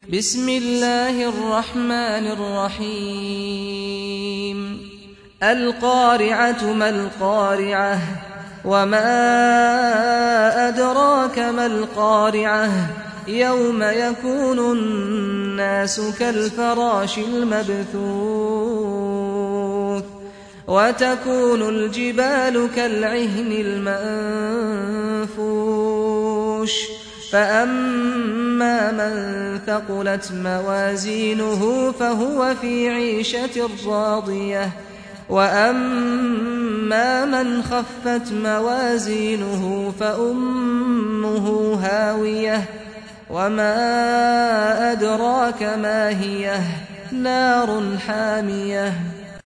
بسم الله الرحمن الرحيم القارعة ما القارعة وما أدراك ما القارعة يوم يكون الناس كالفراش المبثوث وتكون الجبال كالعهن المنفوش فأما من ثقلت موازينه فهو في عيشة راضية وأما من خفت موازينه فأمه هاوية وما أدراك ما هي نار حامية